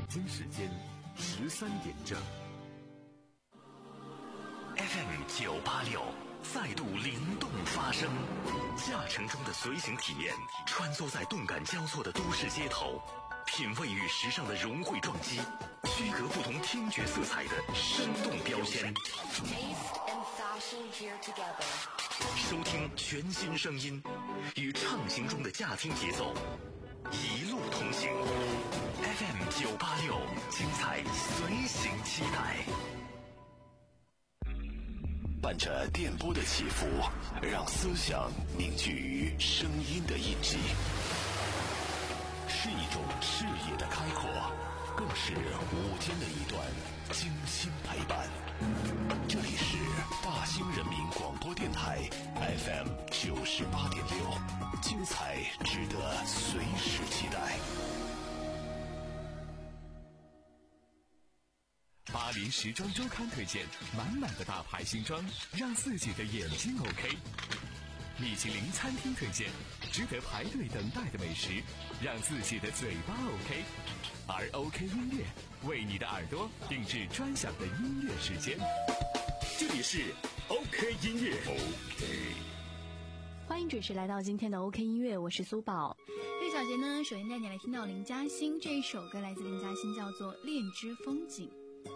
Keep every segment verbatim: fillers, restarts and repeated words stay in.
京时间十三点正。 F M 九八六再度灵动发声，驾乘中的随行体验，穿梭在动感交错的都市街头，品味与时尚的融汇撞击，区隔不同听觉色彩的生动标签。收听全新声音，与畅行中的驾听节奏，一路同行。F M 九八六，精彩随行期待。 伴着电波的起伏，让思想凝聚于声音的印记，是一种视野的开阔，更是午间的一段精心陪伴。这里是大兴人民广播电台 F M 九十八点六，精彩值得随时期待。 巴黎时装周刊推荐满满的大牌新装，让自己的眼睛 OK。米其林餐厅推荐值得排队等待的美食，让自己的嘴巴 OK。而 OK 音乐为你的耳朵定制专享的音乐时间。这里是 OK 音乐 OK。 欢迎准时来到今天的 OK 音乐，我是苏宝。这个小节呢，首先带你来听到林嘉欣这一首歌，来自林嘉欣，叫做《恋之风景》。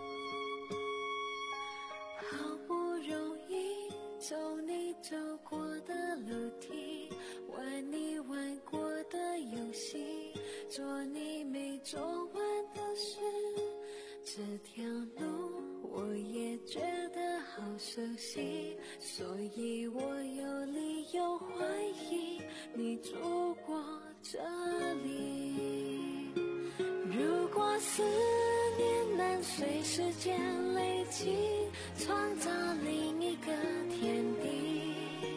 好不容易走你走过的楼梯，玩你玩过的游戏，做你没做完的事，这条路我也觉得好熟悉，所以我有理由怀疑你住过这里。如果思念能随时间累积，创造另一个天地，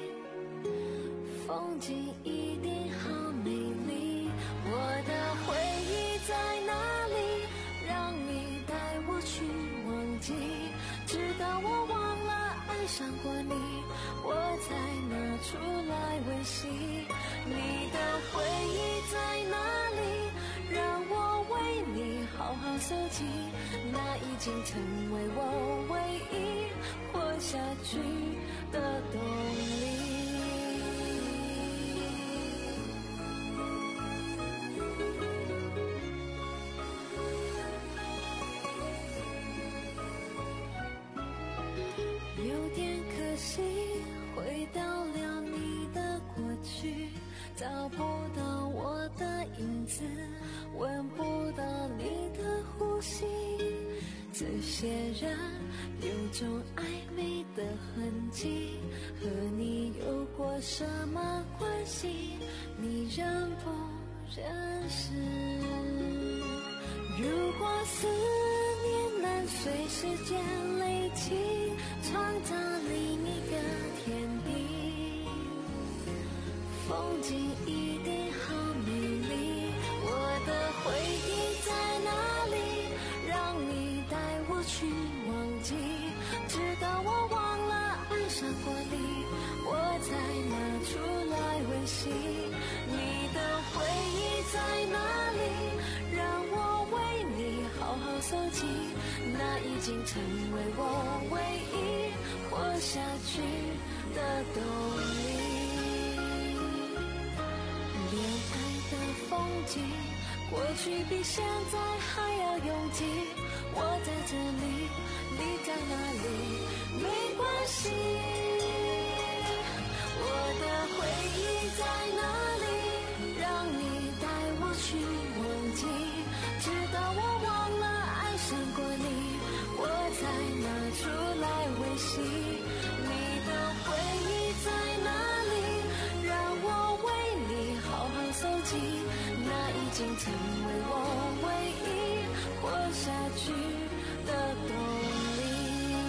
风景一定好美丽。我的回忆在哪里？让你带我去忘记，直到我忘了爱上过你，我才拿出来温习。你的回忆在哪里？让我为你好好收集，那已经成为我唯一活下去的动力。有点可惜，回到了你的过去，找不到我的影子，闻不到你的呼吸，这些人有种暧昧的痕迹，和你有过什么关系？你认不认识？如果思念能随时间累积，创造另一个天地，风景一定好美丽。我的回忆在哪里？让你带我去忘记，直到我忘了爱上过你，我才拿出来温习。你的回忆在哪里？让我为你好好收集，那已经成为我唯一活下去的动力。恋爱的风景，过去比现在还要拥挤，我在这里，你在哪里？没关系。我的回忆在哪里？让你带我去忘记，直到我忘了爱上过你，我才拿出来温习。你的回忆在哪里？让我为你好好收集，那已经成为我唯一活下去的动力。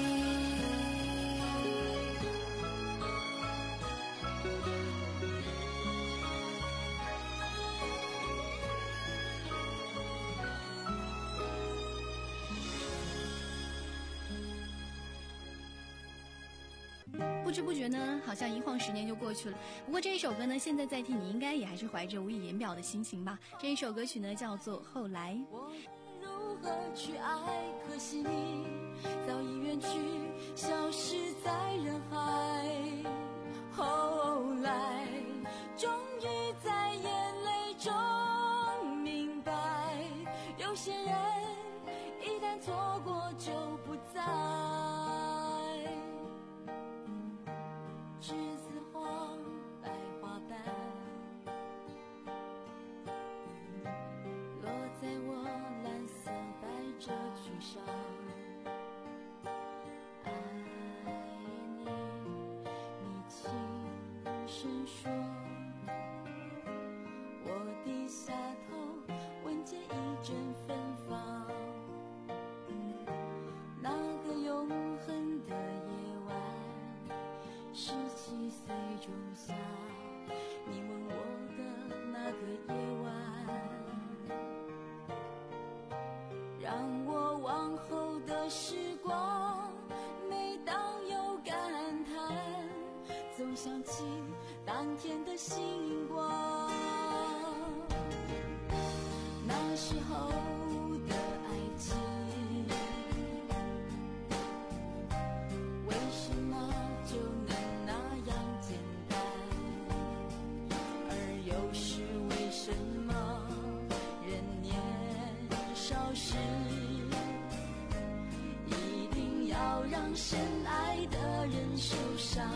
不知不觉呢，好像一晃十年就过去了。不过这一首歌呢，现在在听，你应该也还是怀着无以言表的心情吧。这一首歌曲呢，叫做《后来》。 我如去爱，可惜你早已远去，消失在人海。后来终于在眼泪中明白，有些人一旦错过就不再。栀子花白花瓣落在我蓝色百褶裙上，爱你，你轻声说，我低下头闻见一阵芬芳。那个永恒的夜晚，十七岁仲夏，你吻我的那个夜晚，让我往后的时光，每当有感叹，总想起当天的星光。那时候的爱情，为什么就能那样简单？而又是为什么人年少时，一定要让深爱的人受伤？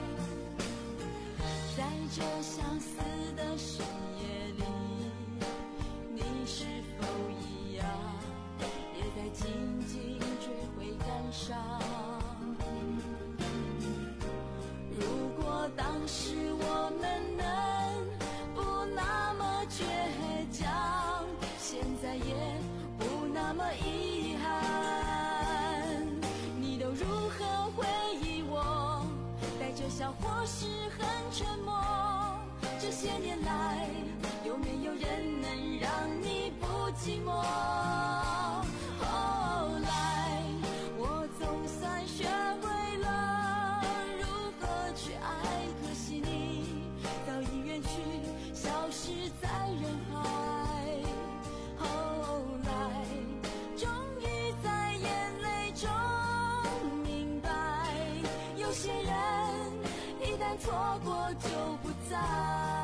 在这相似的深夜里，你是否一样，也在紧紧追悔感伤？如果当时我们能不那么倔强，现在也不那么遗憾。你都如何回忆我？带着笑或是很沉默。这些年来，有没有人能让你不寂寞？后来我总算学会了如何去爱，可惜你早已远去，消失在人海。后来终于在眼泪中明白，有些人一旦错过就不再。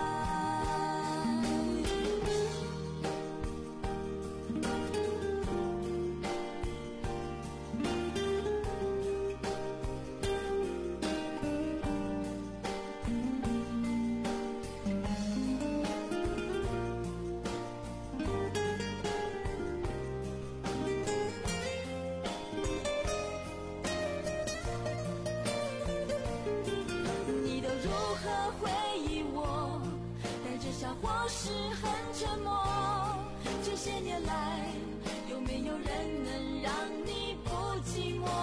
或是很沉默，这些年来，有没有人能让你不寂寞？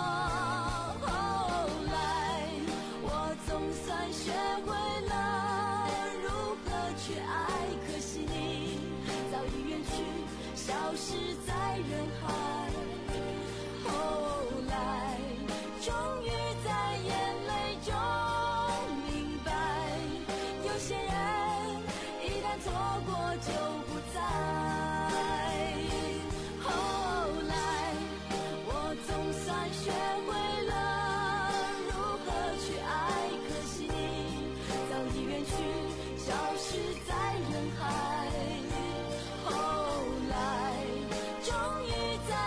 后来我总算学会了如何去爱，可惜你早已远去，消失在人海。后来终于在眼泪中明白，有些人一旦错过就不再。后来我总算学会了如何去爱，可惜你早已远去，消失在人海。后来终于在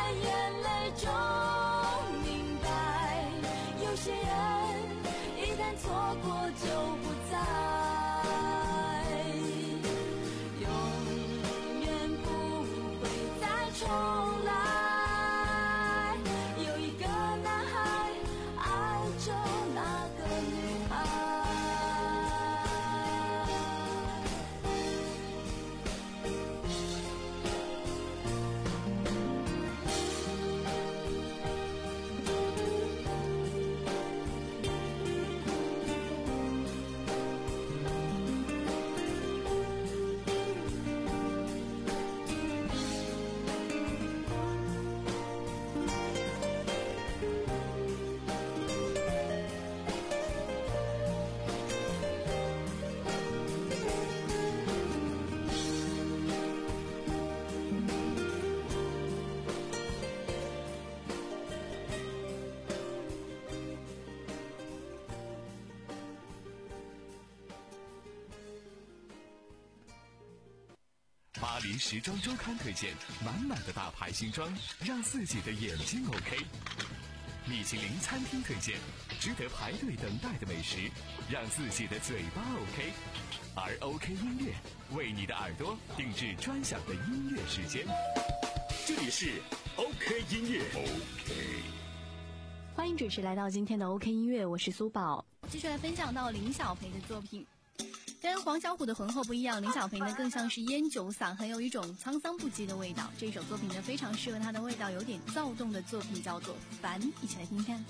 巴黎时装周刊推荐，满满的大牌新装，让自己的眼睛 OK。米其林餐厅推荐，值得排队等待的美食，让自己的嘴巴 OK。而 OK 音乐为你的耳朵定制专享的音乐时间。 这里是 OK 音乐 OK。 欢迎准时来到今天的 OK 音乐，我是苏宝，继续来分享到林小培的作品。跟黄小琥的浑厚不一样，林小培呢更像是烟酒嗓，很有一种沧桑不羁的味道。这首作品呢非常适合他的味道有点躁动的作品，叫做《烦》，一起来听看。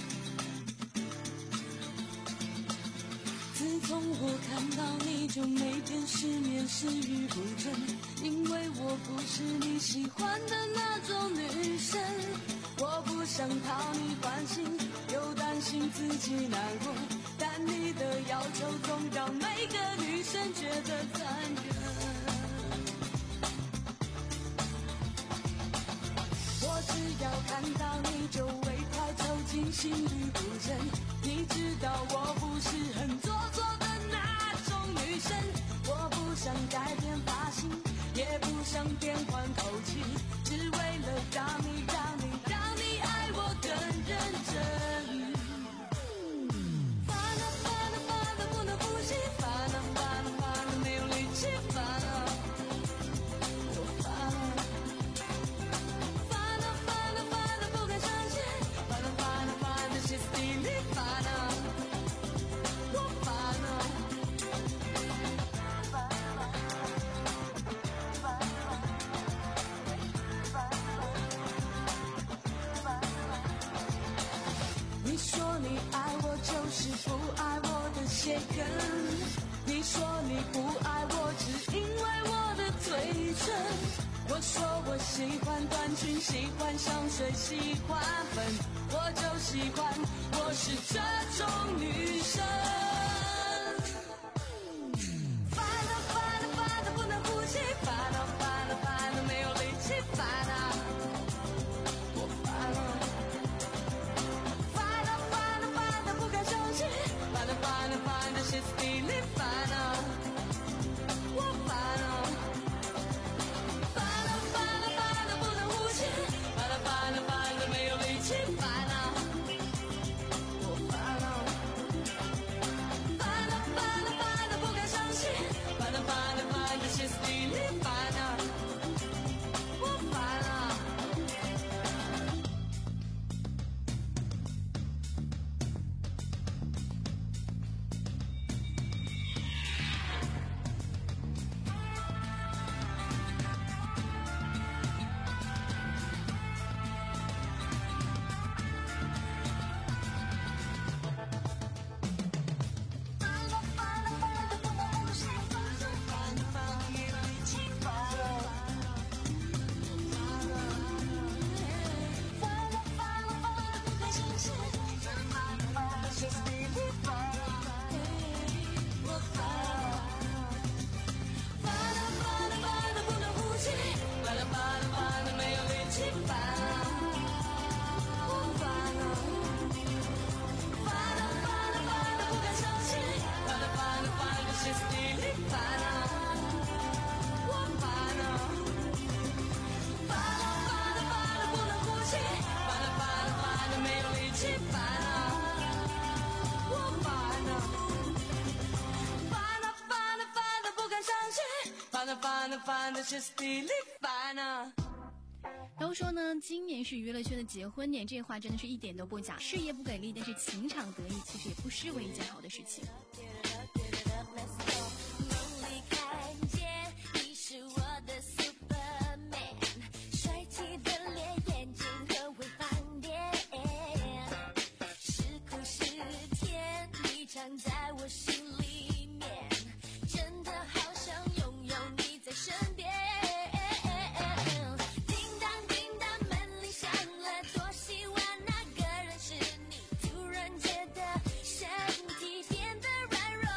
自从我看到你，就每天失眠食欲不振，因为我不是你喜欢的那种女生。我不想讨你欢心，又担心自己难过，但你的要求总让每个女生觉得残忍。我只要看到你就会快抽筋，心律不整。你知道我不是很做作的那种女生，我不想改变发型，也不想变换口气，只为了让你让你让你爱我更认真。烦啊烦啊烦啊不能呼吸，烦啊烦啊烦啊没有力气，烦啊我烦啊烦啊烦啊烦啊不敢相信，烦啊烦啊烦的歇斯底里，烦啊我烦啊你说你爱我就是不爱我的鞋跟，你说你不爱我只因为我的嘴唇，我说我喜欢短裙，喜欢香水，喜欢粉，我就喜欢，我是这种女生。烦啊烦啊烦啊不能呼吸，烦啊烦啊烦啊没有力气，烦啊我烦啊烦啊烦啊烦啊不敢相信，烦啊烦啊烦的歇斯底里，烦啊我烦啊烦啊烦啊烦啊不能呼吸，烦啊烦啊烦的没有力气，烦啊我烦啊烦啊烦啊烦的不敢相信，烦啊烦啊烦的歇斯底里，烦啊我烦啊都说呢，今年是娱乐圈的结婚年，这话真的是一点都不假。事业不给力，但是情场得意，其实也不失为一件好的事情。 藏在我心里面，真的好想拥有你在身边。叮当叮当，门铃响了，多希望那个人是你。突然觉得身体变得软弱。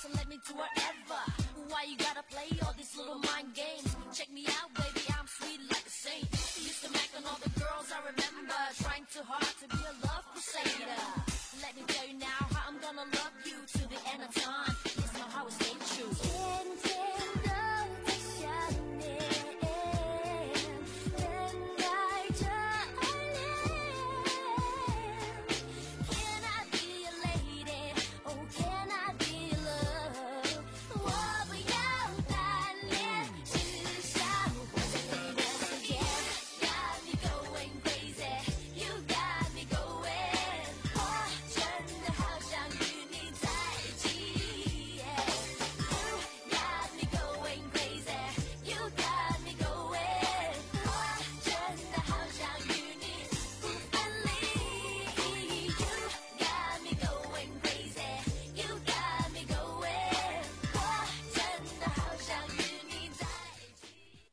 so let me do whatever. Why you gotta play all these little mind games? Check me out, baby, I'm sweet like a saint. Used to make on all the girls I remember, trying too hard to be a love crusader. Let me tell you now how I'm gonna love you to the end of time. It's not how it's stay true. 天天都在想念，等待着爱恋。Can I be your lady? Oh, can I be your love? 我不要单恋，只想活在你的世界。Got me going crazy, you got me going. 我真的好想与你在一起。You got me going crazy, you got me going. 我真的好想与你不分离。You got me going crazy, you got me going. 我真的好想与你在一起。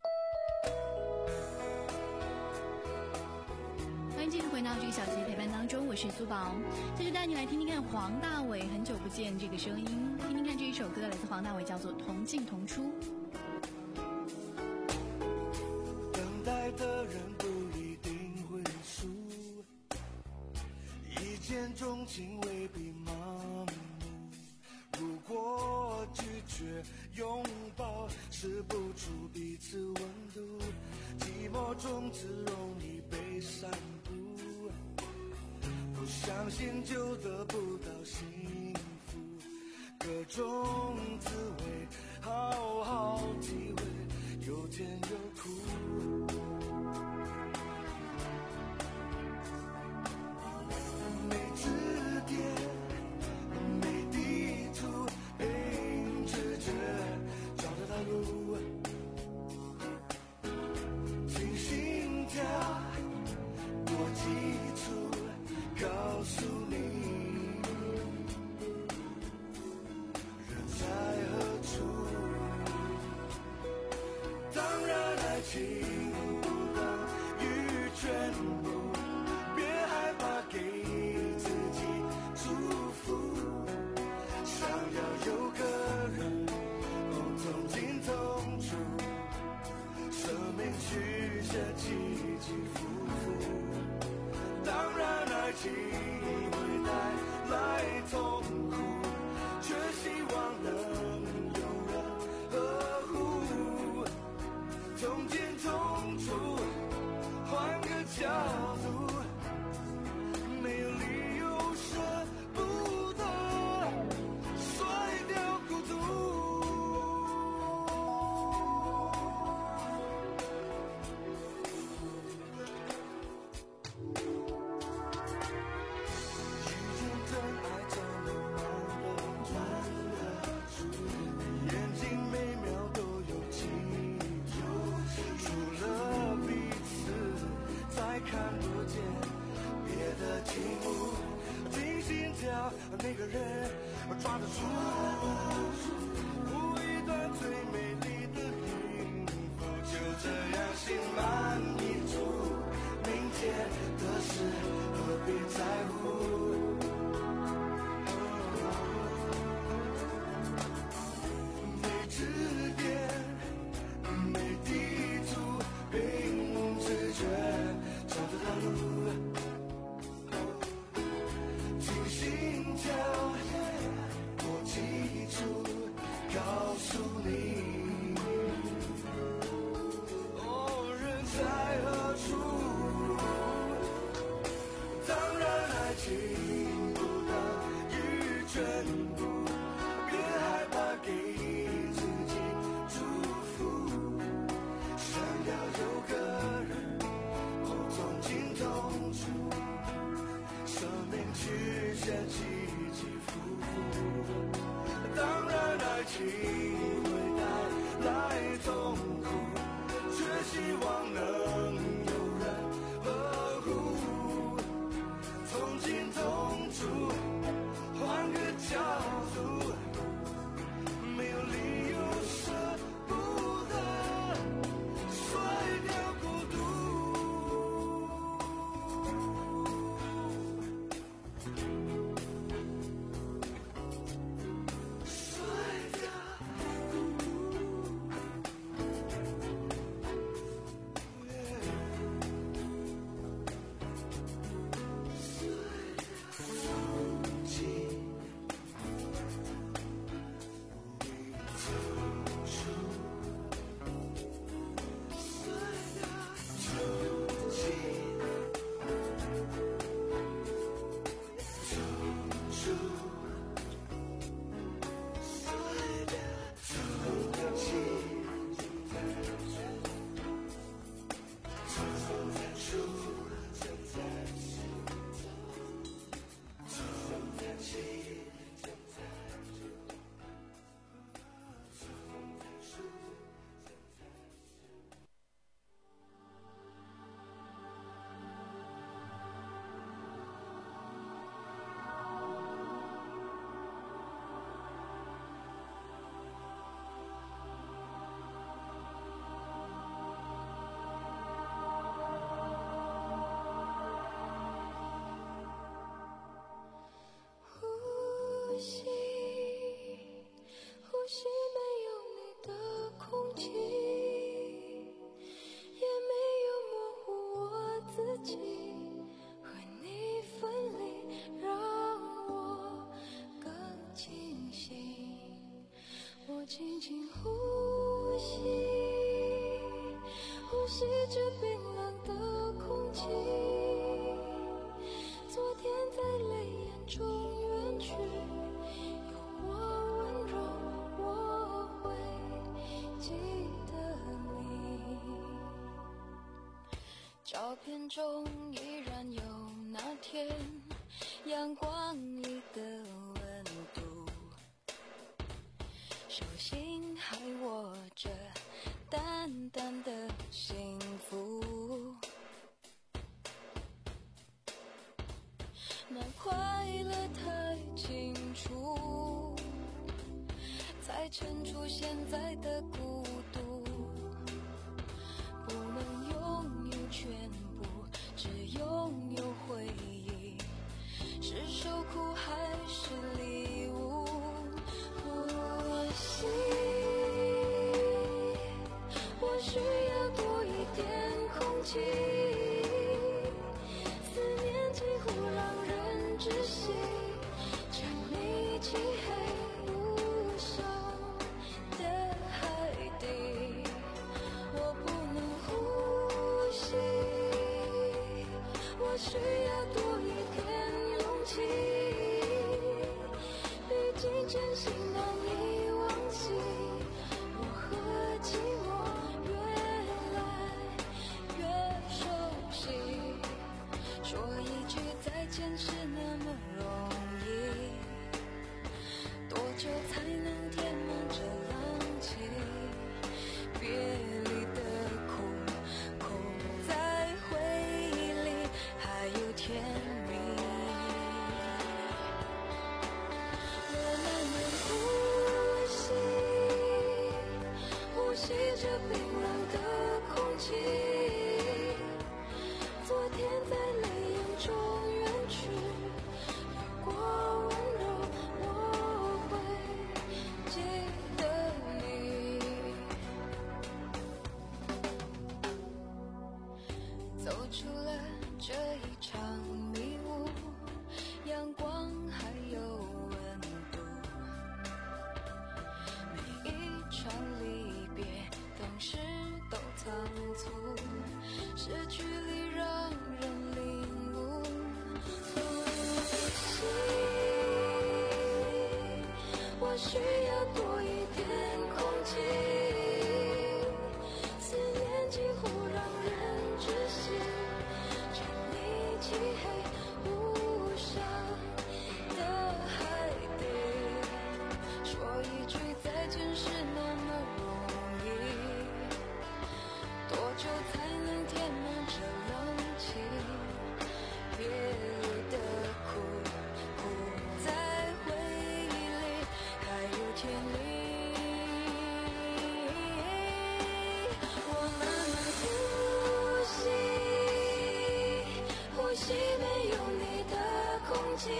欢迎继续回到这个小节陪伴当中，我是苏宝，这就带你来听听看黄大炜，很久不见这个声音，听听看这一首歌来自黄大炜，叫做《同进同出》。 等待的人不一定会输，一见钟情未必盲目。如果拒绝拥抱，试不出彼此温度，寂寞中只容易被散布。不相信就得不到幸福，各种滋味好好体会，有甜有苦。没支点，没地图，凭直觉找着道路，听心跳多基础，告诉你人在何处。当然爱情不等于全部，别害怕给自己祝福。想要有个人同进同出，生命曲线起起伏伏。当然爱情会带来痛苦，却希望能有人呵护。同进同出，换个角度，没有理由舍不得甩掉孤独。遇见真爱怎么慢的转得住，眼睛每秒都有记住，除了彼此才看不见别的景物，听心跳那个人抓得住，一段最美丽的幸福，就这样心满意足，明天的事何必在乎。没支点，没地图，凭直觉找着道路，听心跳多基础，告诉你哦，人在何处。当然爱情不等于全部，别害怕给自己祝福。想要有个人同进同出，生命曲线起起伏伏。当然爱情会带轻轻呼吸，呼吸着冰冷的空气。昨天在泪眼中远去，有我温柔，我会记得你。照片中依然有那天阳光里的温度，手心还握着淡淡的幸福，那快乐太清楚，才衬出现在的孤独。不能拥有全部，只拥有回忆，是受苦还是礼物？呼吸，我需要多一点空气，思念几乎让人窒息，沉溺漆黑无声的海底，我不能呼吸，我需要多一点勇气，毕竟真心难以忘记，我和寂寞越来越熟悉，说一句再见是那么容易，多久才能填满这冷气？别离的苦，苦在回忆里还有甜蜜。我慢慢呼吸，呼吸着冰冷的空气，昨天在泪眼中远去，有过温柔，我会记得你。走出了这一场迷雾，阳光还有温度，每一场离别总是都仓促，失去里让人领悟。呼吸，我需要多一点空气，思念几乎让人窒息，沉溺漆黑无声的海底，说一句再见是那么容易，多久才能填满这冷气？别离的苦，苦在回忆里还有甜蜜。我慢慢呼吸，呼吸没有你的空气，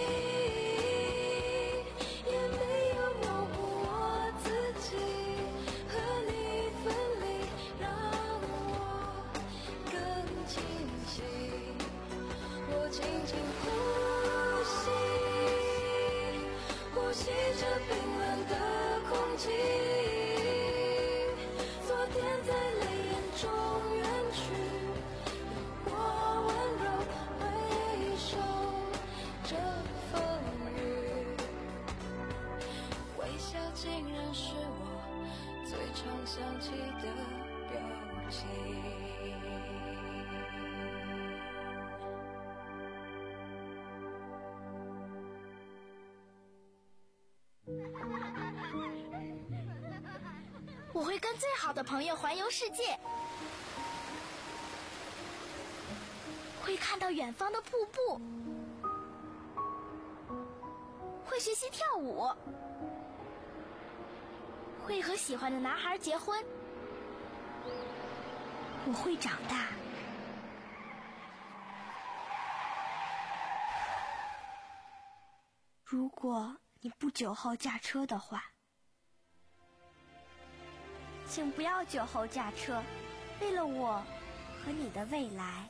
也没有模糊我自己，和你分离让我更清晰。我轻轻呼吸，呼吸着冰冷的空气，昨天在泪眼中远去，有我温柔回首这风雨，微笑竟然是我最常想起的表情。 我会跟最好的朋友环游世界，会看到远方的瀑布，会学习跳舞，会和喜欢的男孩结婚。我会长大。如果你不久后驾车的话，请不要酒后驾车，为了我和你的未来。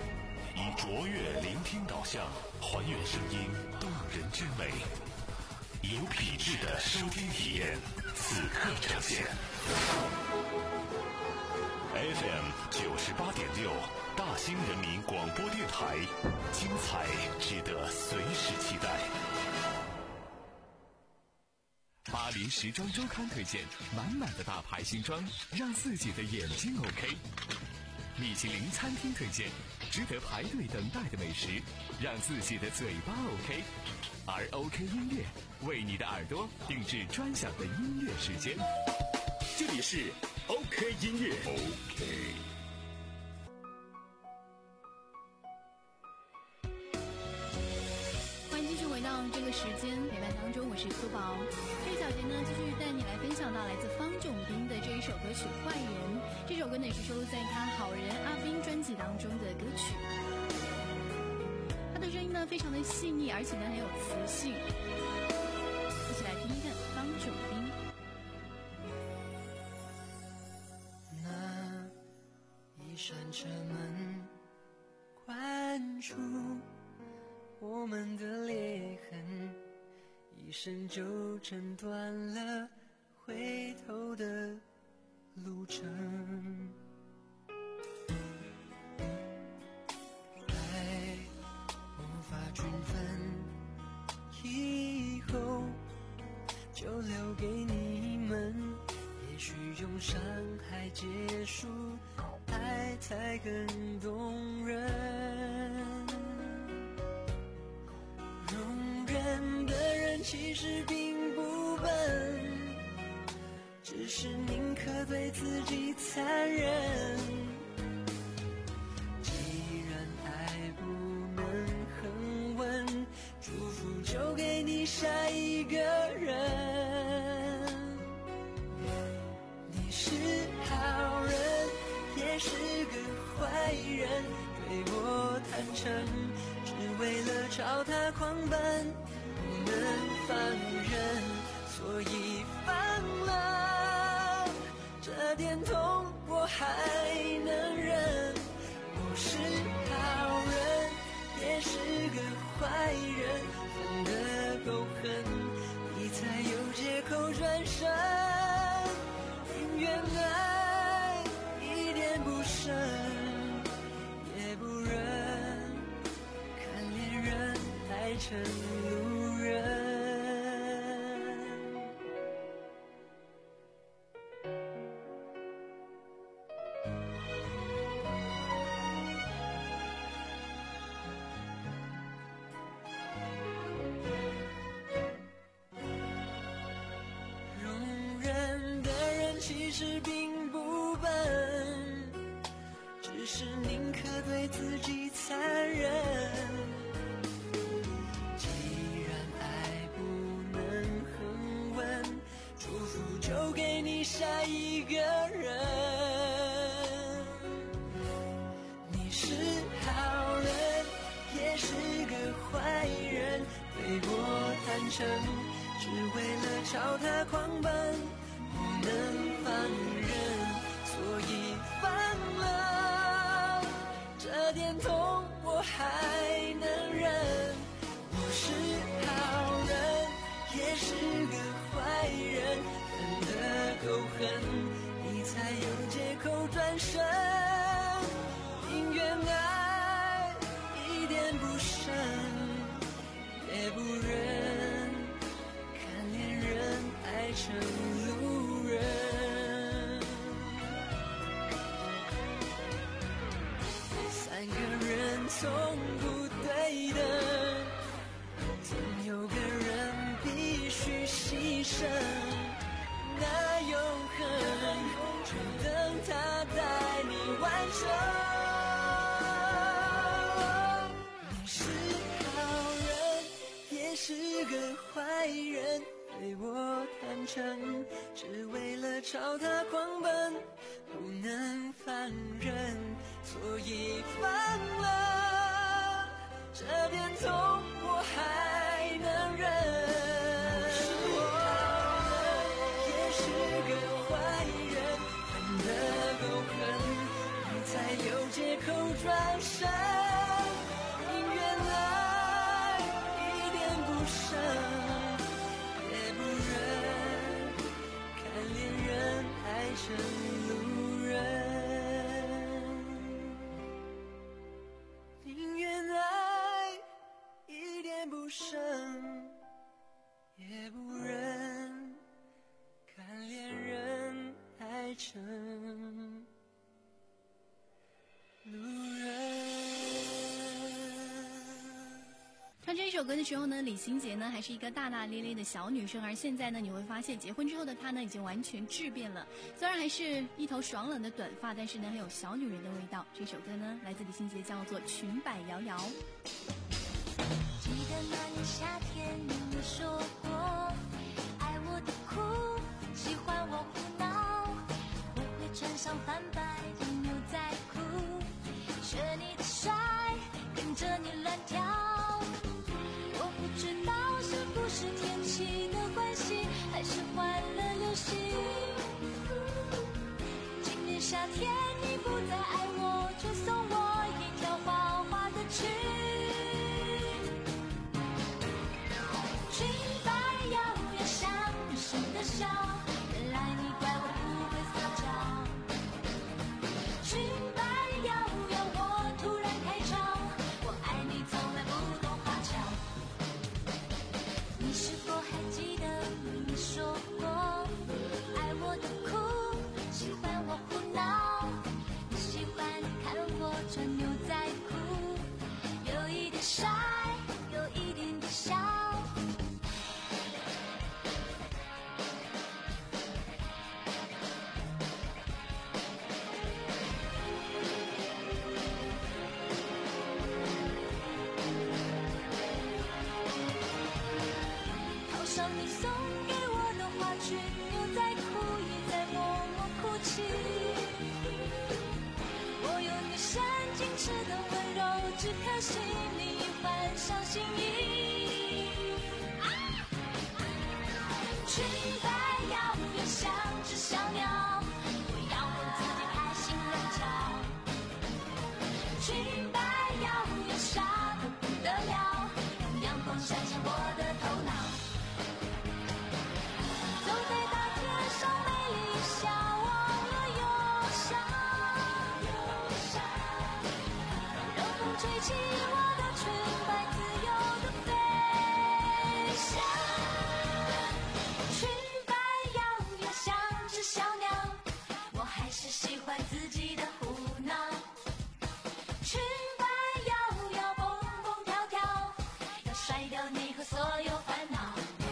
以卓越聆听导向，还原声音动人之美。 有品质的收听体验，此刻呈现。F M 九十八点六，大兴人民广播电台，精彩值得随时期待。 巴黎时装周刊推荐，满满的大牌新装，让自己的眼睛 OK。米其林餐厅推荐，值得排队等待的美食，让自己的嘴巴 OK。而 OK 音乐为你的耳朵定制专享的音乐时间。 这里是 OK 音乐 OK。 欢迎继续回到这个时间陪伴当中，我是苏宝。这个小节呢，继续带你来分享到来自方炯斌的这一首歌曲《坏人》。这首歌呢也是收录在他《好人阿斌》专辑当中的歌曲。他的声音呢非常的细腻，而且呢很有磁性。一起来听一看方炯斌。 那一扇车门关住我们的裂痕，一声就诊断了回头的路程。爱无法均分，以后就留给你们，也许用伤害结束，爱才更动人。容忍的人其实并不笨，只是宁可对自己残忍。既然爱不能恒温，祝福就给你下一个人。你是好人，也是个坏人，对我坦诚，只为了朝他狂奔，不能放任，所以放了。这点痛我还能忍，我是好人，也是个坏人，分得够狠，你才有借口转身。宁愿爱一点不剩，也不忍看恋人爱成路人。容忍的人其实并不笨，只是宁可对自己残忍。既然爱不能恒温，祝福就给你下一个人。你是好人，也是个坏人，对我坦诚，只为了朝他狂奔，不能放任，所以放了。这点痛我还能忍，我是好人，也是个坏人，分得够狠，你才有借口转身。宁愿爱一点不剩，也不忍看恋人爱成路人。三个人从不对等，总有个人必须牺牲。那永恒只等他带你完成。你是好人，也是个坏人，对我坦诚，只为了朝他狂奔，不能放任，所以放了。这点痛我还能忍，是好人，也是个坏人，分得够狠，你才有借口转身。宁愿爱一点不剩， 首歌的时候呢，李心洁呢还是一个大大咧咧的小女生，而现在呢，你会发现结婚之后的她呢，已经完全质变了。虽然还是一头爽朗的短发，但是呢，很有小女人的味道。这首歌呢，来自李心洁，叫做《裙摆摇摇》。 记得那年夏天，你说过爱我的苦，喜欢我胡闹，我会穿上泛白的牛仔裤，学你的帅，跟着你乱跳。我不知道是不是天气的关系，还是欢乐游戏。今年夏天你不再爱我，却送我一条花花的裙。裙摆摇摇，像女生的笑，原来你怪我不会撒娇。裙摆摇摇，我突然开窍，我爱你从来不懂花俏。你是否还记得你说过爱我的苦，喜欢我胡闹，你喜欢看我穿牛仔裤，有一点帅，有一点点笑。套上你送给我的花裙，牛仔裤也在默默哭泣。我有女生矜持的温柔，只可惜你已换上新衣。裙摆摇摇，像只小鸟，我要我自己开心乱叫。裙摆摇摇，傻得不得了，让阳光闪闪我的头脑。走在大街上美丽笑，忘了忧伤，让风吹起我的裙摆，自由的飞翔。裙摆摇摇，像只小鸟，我还是喜欢自己的胡闹。裙摆摇摇，蹦蹦跳跳，要甩掉你和所有烦恼。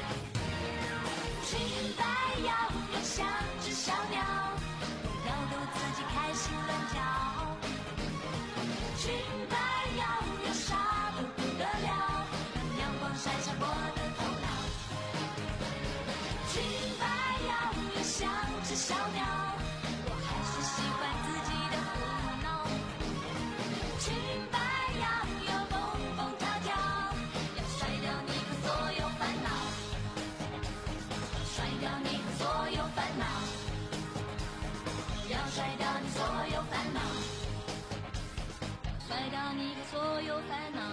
裙摆摇摇，像只小鸟，不要逗自己开心乱叫。裙摆摇摇，傻得不得了，让阳光闪闪我的头脑。裙摆摇摇，像只小鸟，我还是喜欢自己的胡闹。裙摆摇摇，蹦蹦跳跳，要甩掉你和所有烦恼。甩掉你和所有烦恼，要甩掉你所有烦恼，甩掉你和所有烦恼。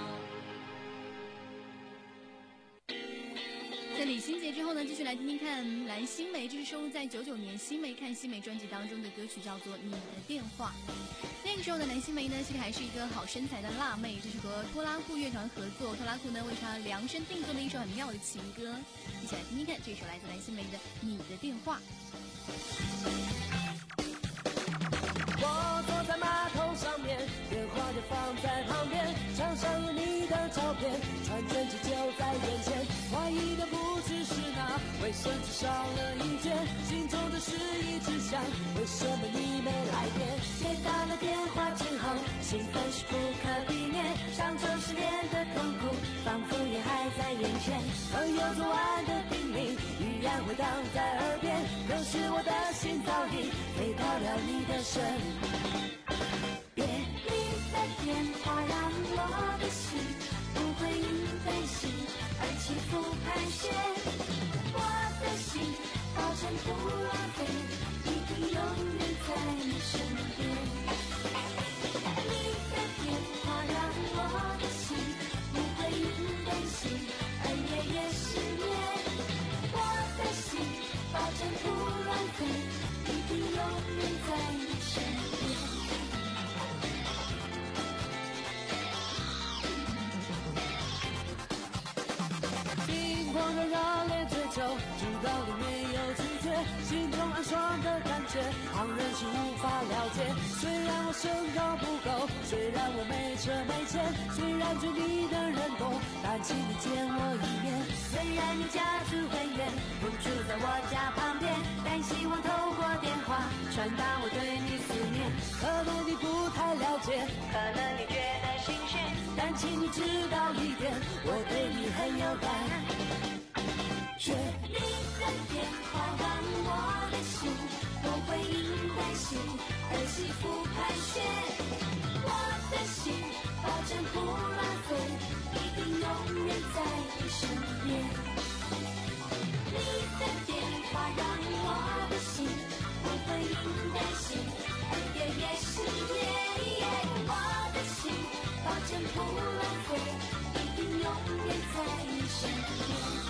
在李心洁之后呢，继续来听听看蓝心湄，这是收录在九九年《新梅看新梅》专辑当中的歌曲，叫做《你的电话》。那个时候的蓝心湄呢，其实还是一个好身材的辣妹，这是和拖拉库乐团合作，拖拉库呢为她量身定做了一首很妙的情歌，一起来听听看这首来自蓝心湄的《你的电话》。 我坐在马桶上面，电话就放在旁边，墙上有你的照片，传真机就在眼前。怀疑的不只是那卫生纸少了一件，心中的事一直想，为什么你没来电？接到了电话之后，兴奋是不可避免，上周十年的痛苦仿佛也还在眼前。朋友昨晚的叮咛依然回荡在耳边，可是我的心早已飞到了你的身边。 你的电话让我的心不会因担心而起伏盘旋，我的心保证不浪费，一定永远在你身边。你的电话让我的心不会因担心而夜夜失眠，我的心保证不浪费，一定永远在你身边。 狂热热烈追求，直到你没有知觉，心中暗爽的感觉解，旁人是无法了解。虽然我身高不高，虽然我没车没钱，虽然追你的人多，但请你见我一面。 虽然你家住很远，不住在我家旁边，但希望透过电话传达我对你思念。 可能你不太了解， 可能你觉得新鲜， 但请你知道一点，我对你很有感觉。 你的电话让我的心不会因担心而起伏盘旋，我的心保证不浪费，一定永远在你身边。你的电话让我的心不会因担心而夜夜失眠，我的心保证不浪费，一定永远在你身边。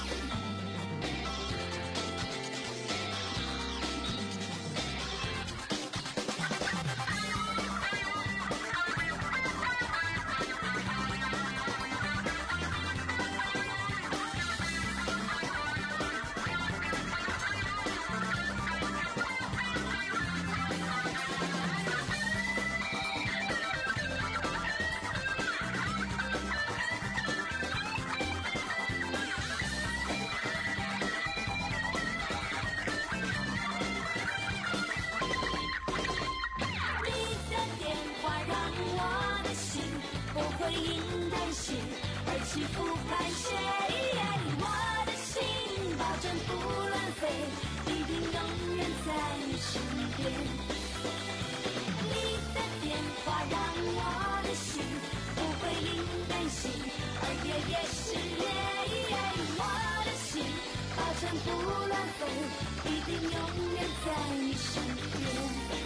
会因担心而起伏盘旋，我的心保证不乱飞，一定永远在你身边。你的电话让我的心不会因担心而夜夜失眠，我的心保证不乱飞，一定永远在你身边。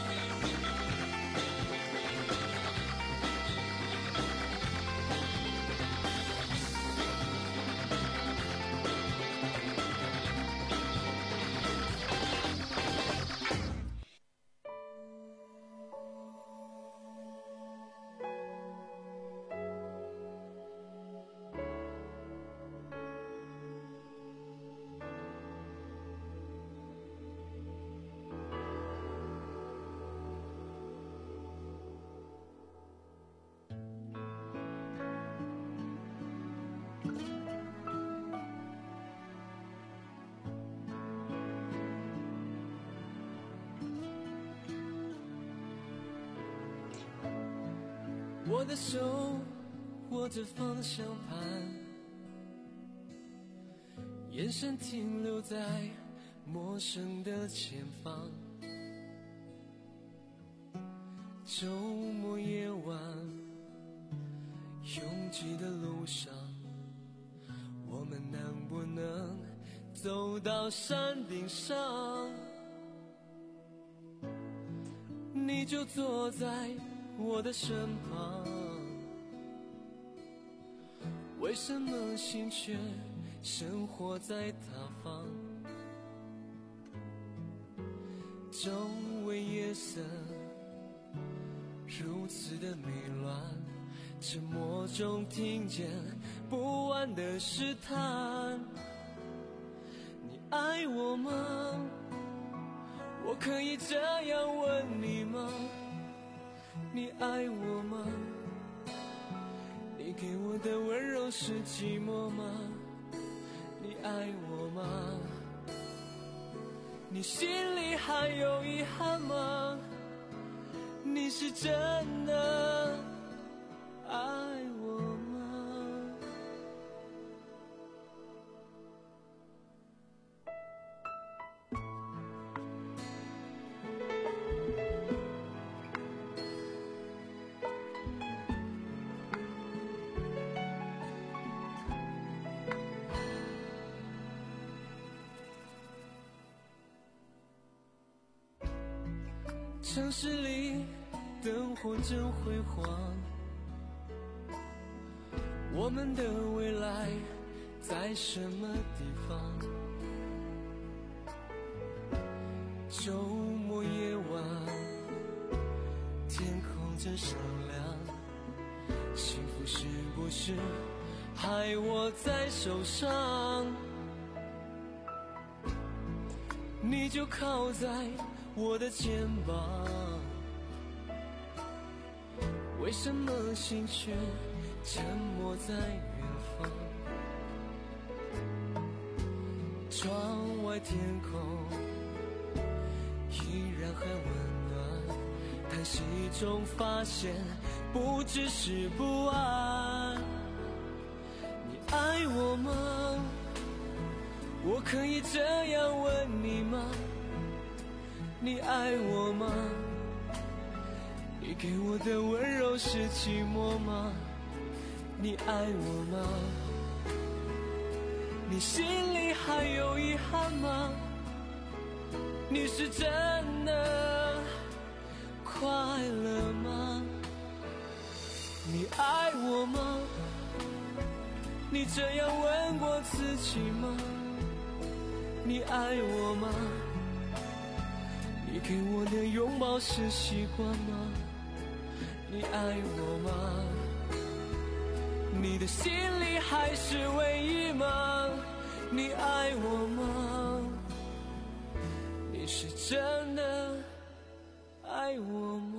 我的手握着方向盘，眼神停留在陌生的前方。周末夜晚，拥挤的路上，我们能不能走到山顶上？你就坐在我的身旁，为什么心却生活在他方？周围夜色如此的迷乱，沉默中听见不安的试探。你爱我吗？我可以这样问你吗？你爱我吗？你给我的温柔是寂寞吗？你爱我吗？你心里还有遗憾吗？你是真的爱我吗？城市里灯火真辉煌，我们的未来在什么地方？周末夜晚，天空真闪亮，幸福是不是还握在手上？你就靠在我的肩膀。为什么心却沉默在远方？窗外天空依然很温暖，叹息中发现不只是不安。你爱我吗？我可以这样问你吗？你爱我吗？你给我的温柔是寂寞吗？你爱我吗？你心里还有遗憾吗？你是真的快乐吗？你爱我吗？你这样问过自己吗？你爱我吗？你给我的拥抱是习惯吗？你爱我吗？你的心里还是唯一吗？你爱我吗？你是真的爱我吗？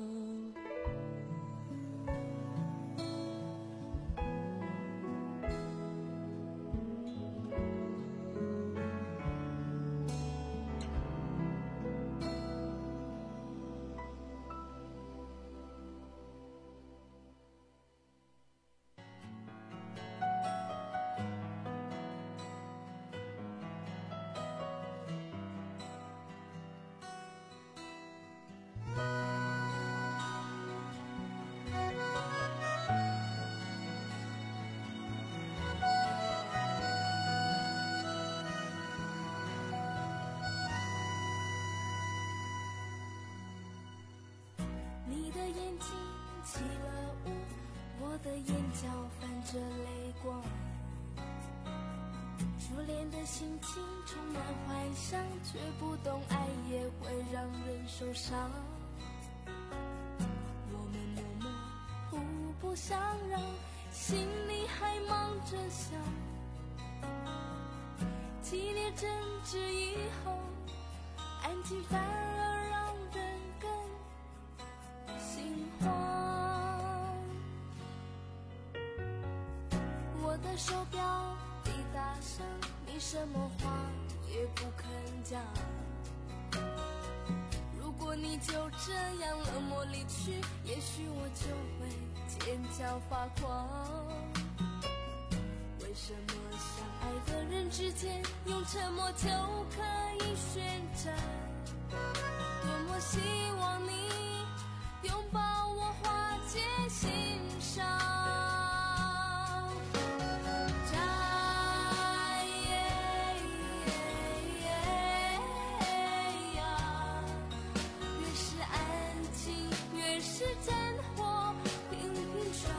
你的眼睛起了雾，我的眼角泛着泪光。初恋的心情充满幻想，却不懂爱也会让人受伤。我们默默互不相让，心里还忙着想。激烈争执以后，安静反而让人更心慌。我的手表滴答声，你什么话也不肯讲。如果你就这样冷漠离去，也许我就会尖叫发狂。为什么相爱的人之间用沉默就可以宣战？多么希望你拥抱我，化解心伤。越是安静，越是战火频频传。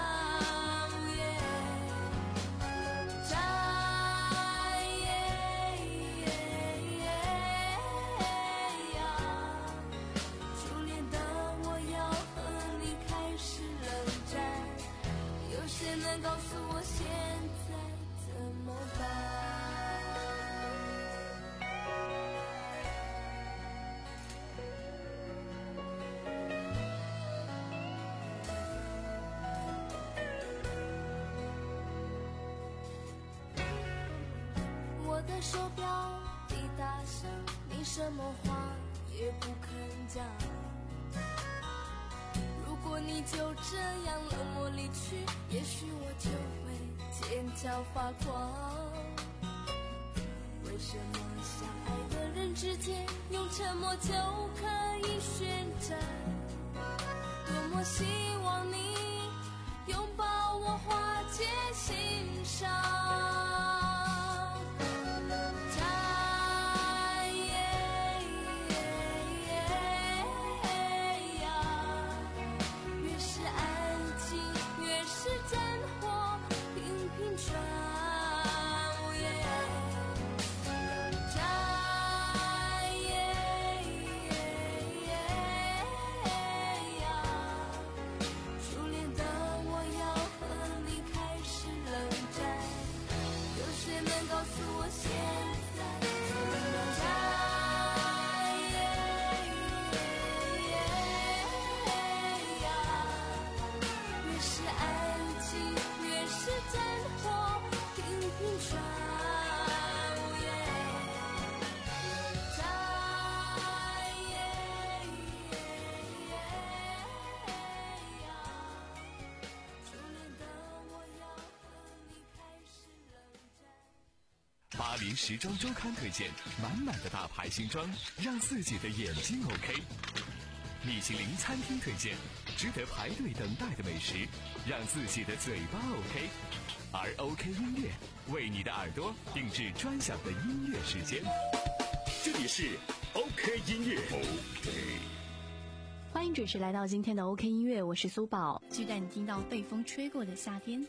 初恋的我要和你开始冷战，有谁能告诉我现在怎么办？我的手表滴答声，你什么话也不肯讲。如果你就这样冷漠离去，也许我就会尖叫发狂。为什么相爱的人之间用沉默就可以宣战？多么希望你拥抱我，化解心伤。 名时装周刊推荐，满满的大牌新装，让自己的眼睛 OK。米其林餐厅推荐，值得排队等待的美食，让自己的嘴巴 OK。而 OK 音乐为你的耳朵定制专享的音乐时间。 这里是 OK 音乐 OK。 欢迎准时来到今天的 OK 音乐，我是苏宝，继续带你听到被风吹过的夏天。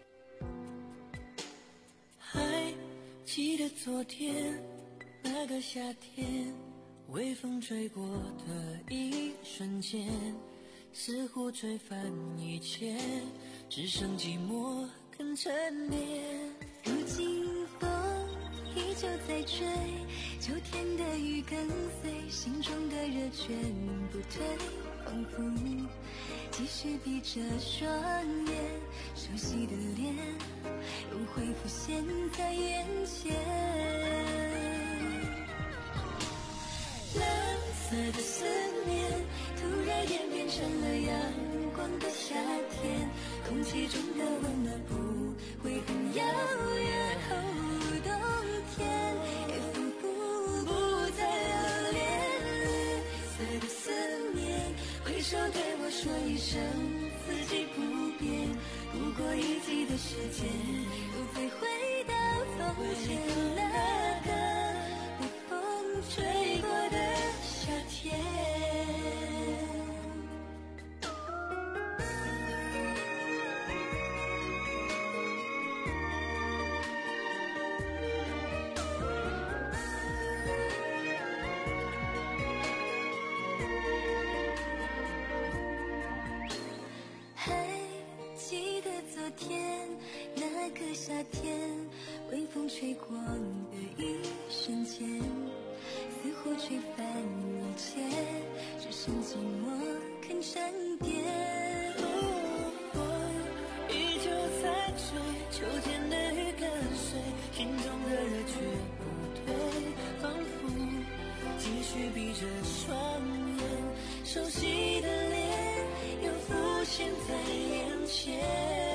还记得昨天那个夏天，微风吹过的一瞬间，似乎吹翻一切，只剩寂寞更沉淀。 如今风依旧在吹，秋天的雨跟随，心中的热全不退，仿佛继续闭着双眼，熟悉的脸又会浮现在眼前。蓝色的思念突然演变成了阳光的夏天，空气中的温暖不会很遥远，哦，冬天也仿佛不再留恋。绿色的思念挥手对我说一声四季不变，不过一季的时间又再回到从前那个被风吹过的夏天。夏天，微风吹过的一瞬间，似乎吹翻一切，只剩寂寞肯沉淀。 风依旧在吹，秋天的雨跟随，心中的热却不退，仿佛继续闭着双眼，熟悉的脸又浮现在眼前。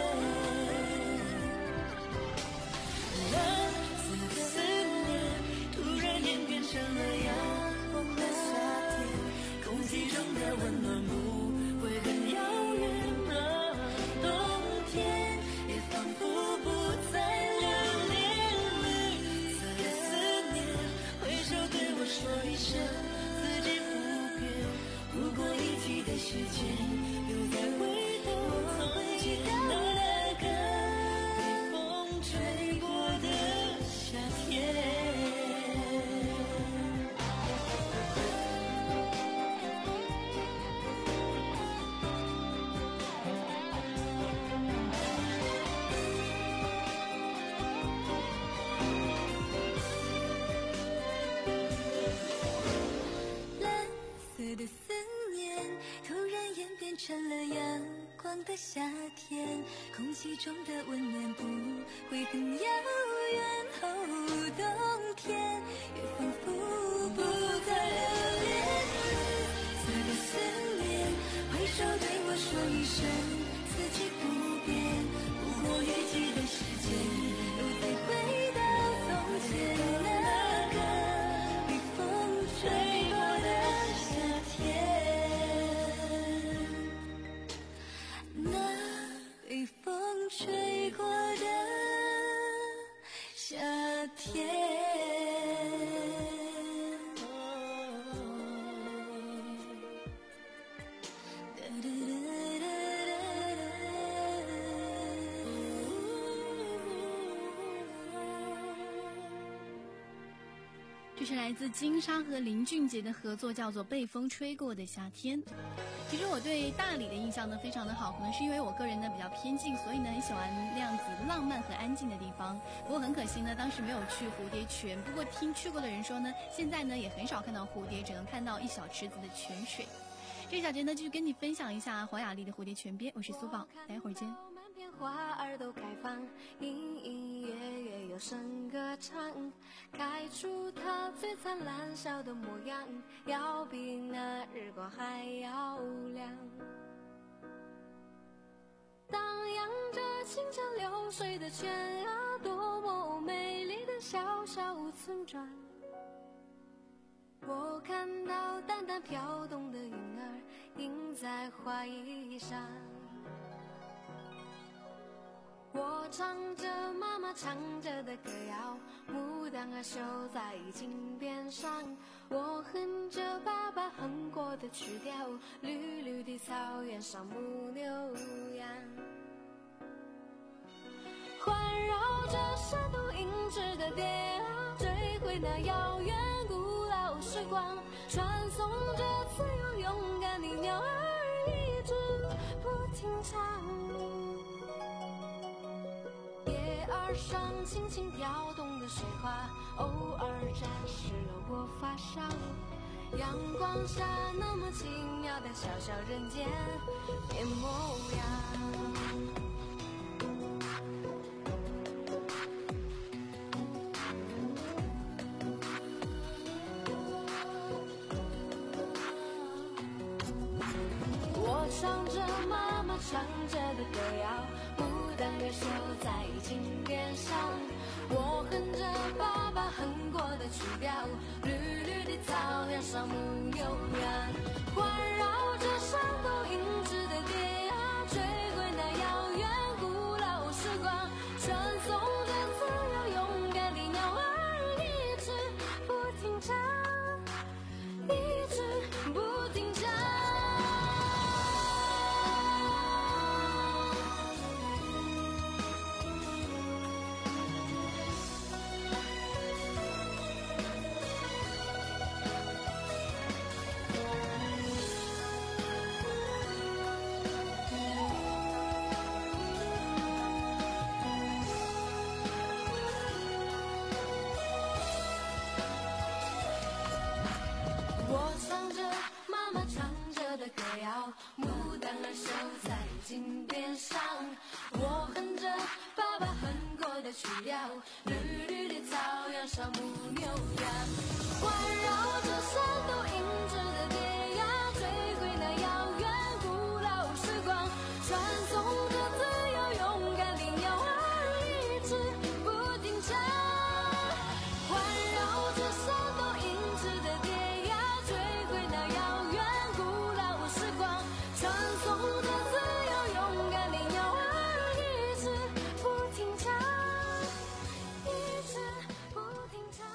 温暖不会很遥远啊，冬天也仿佛不再留恋。绿色的思念挥手对我说一声四季不变，不过一季的时间又再回到从前那个被风吹过的夏天。 的思念突然演变成了阳光的夏天，空气中的温暖不会很遥远，哦，冬天也仿佛不再留恋。绿色的思念挥手对我说一声四季不变，不过一季的时间又再回到从前那个被风吹过的被风吹过的夏天。 这是来自金莎和林俊杰的合作，叫做《被风吹过的夏天》。其实我对大理的印象呢非常的好，可能是因为我个人呢比较偏静，所以呢很喜欢那样子浪漫和安静的地方。不过很可惜呢，当时没有去蝴蝶泉。不过听去过的人说呢，现在呢也很少看到蝴蝶，只能看到一小池子的泉水。这小节呢就跟你分享一下黄雅莉的《蝴蝶泉边》，我是苏宝，待会儿见。 片花儿都开放，隐隐约约有声歌唱，开出它最灿烂笑的模样，要比那日光还要亮。荡漾着清澈流水的泉啊，多么美丽的小小村庄，我看到淡淡飘动的云儿映在花衣上，我唱着妈妈唱着的歌谣，牡丹儿绣在襟边上，我哼着爸爸哼过的曲调，绿绿的草原上牧牛羊，环绕着山都银质的蝶啊，追回那遥远古老时光，传颂着自由勇敢的鸟儿一直不停唱，叶儿上轻轻跳动的水花，偶尔沾湿了我发梢，阳光下那么奇妙的小小人间变模样。我唱着妈妈唱着的歌谣，牡丹儿绣在襟边上，我哼着爸爸哼过的曲调，绿绿的草原上牧牛羊，环绕着山都银质的蝶啊，追回那遥远古老时光，传颂着自由勇敢的鸟儿一直不停唱，一直不停唱。牡丹儿绣在襟边上，我哼着爸爸哼过的曲调，绿绿的草原上牧牛羊，环绕着山都银质的蝶呀，追回那遥远古老时光，传颂着自由勇敢的鸟儿一直不停唱，环绕着山都银质的蝶呀，追回那遥远古老时光，传颂着自由勇敢的鸟儿一直不停唱，一直不停唱。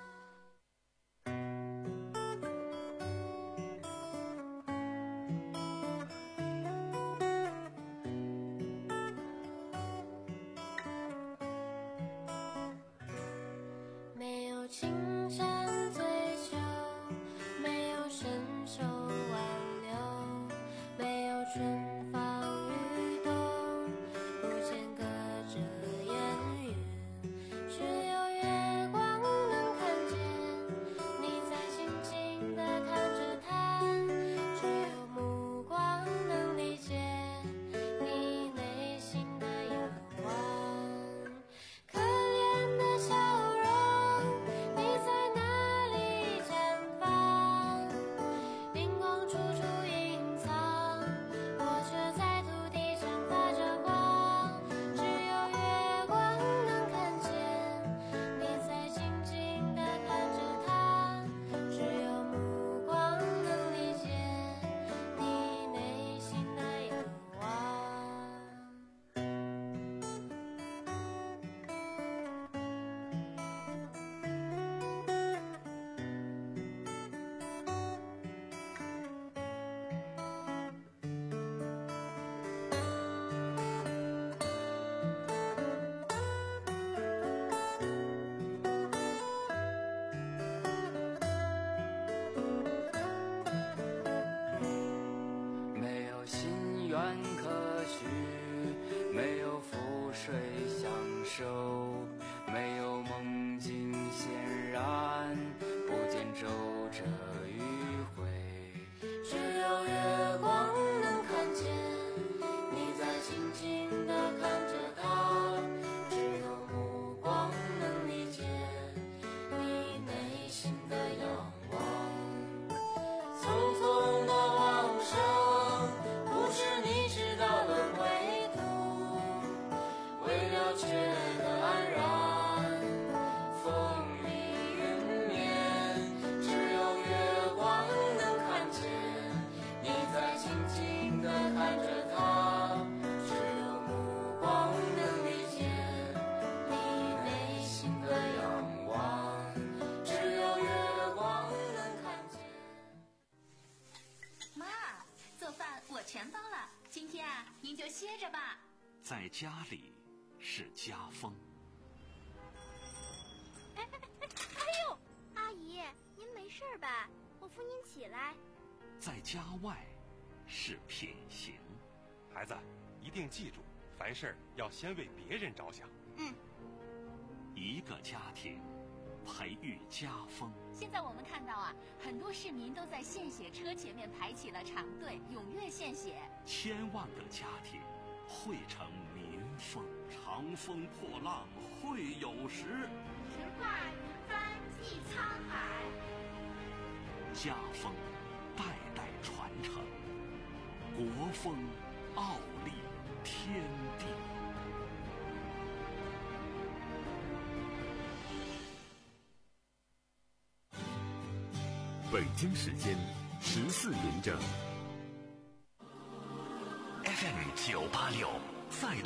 没有青山追求，没有伸手挽留，没有春放雨冬，不间隔着烟云，只有月光能看见你在静静地看着它，只有目光能理解你内心的仰望，可怜的笑容，你在哪里绽放？灵光处处隐藏，我却在土地上发着光，只有月光能看见你在静静地看着它，只有目光能理解你内心的仰望。 没有心愿可许，没有覆水相守，没有梦境显然，不见皱褶迂回， 只有月光能看见你在静静地看着它，只有目光能理解你内心的仰望。匆匆的往生，不是你知道了归途，为了觉得安然，风歇着吧。 在家里是家风。 哎哎哎！哎呦，阿姨，您没事吧？我扶您起来。 在家外是品行。 孩子，一定记住，凡事要先为别人着想。 嗯。 一个家庭培育家风。 现在我们看到啊，很多市民都在献血车前面排起了长队，踊跃献血。 千万个家庭汇成民风。长风破浪会有时， 直挂云帆济沧海。 家风代代传承，国风傲立天地。 北京时间十四点整。 F M 九八六再度